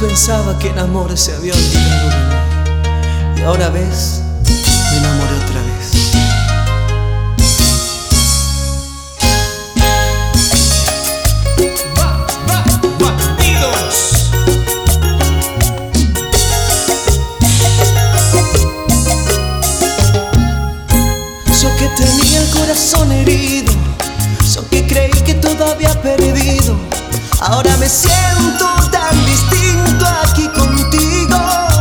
pensaba que el amor se había olvidado de mí, y ahora ves, me enamoré otra vez. Yo que tenía el corazón herido, yo que creí que todo había perdido, ahora me siento tan distinto aquí contigo.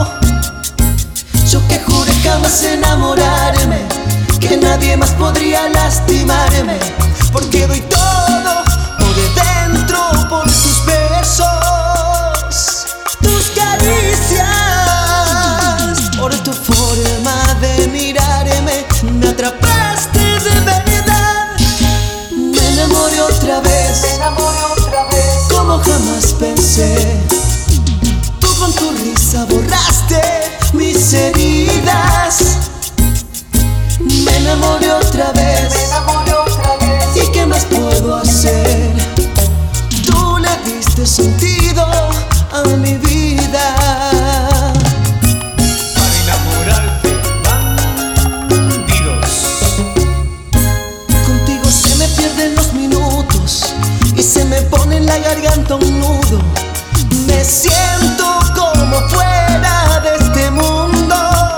Yo que juré jamás enamorarme, que nadie más podría lastimarme, porque doy todo por dentro por tus besos, tus caricias, por tu forma de mirarme. Me atrapaste de verdad, me enamoré otra vez, como jamás pensé. Tú con tu risa borraste mis heridas. Me enamoré otra vez, ¿y qué más puedo hacer? Tú le diste sentido a mi vida. Para enamorarte, bandidos. Contigo se me pierden los minutos y se me pone en la garganta un nudo. Me siento como fuera de este mundo,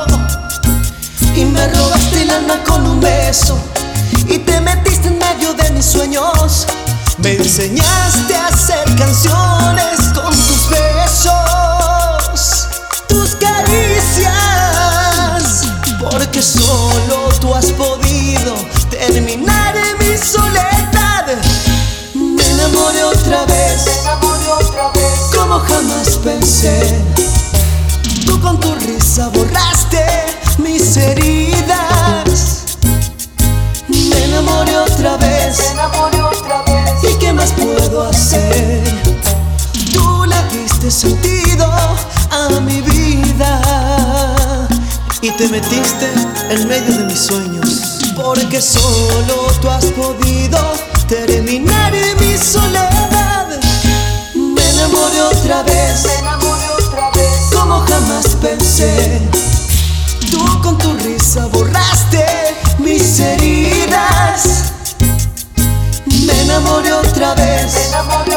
y me robaste el alma con un beso y te metiste en medio de mis sueños. Me enseñaste a hacer canciones con tus besos, tus caricias, porque solo tú has podido terminar en mi soledad. Me enamoré otra vez, como jamás pensé. Tú con tu risa borraste mis heridas. Me enamoré otra vez, ¿y qué más puedo hacer? Tú le diste sentido a mi vida y te metiste en medio de mis sueños, porque solo tú has podido terminar en mi soledad. Me enamoré otra vez, como jamás pensé. Tú con tu risa borraste mis heridas. Me enamoré otra vez,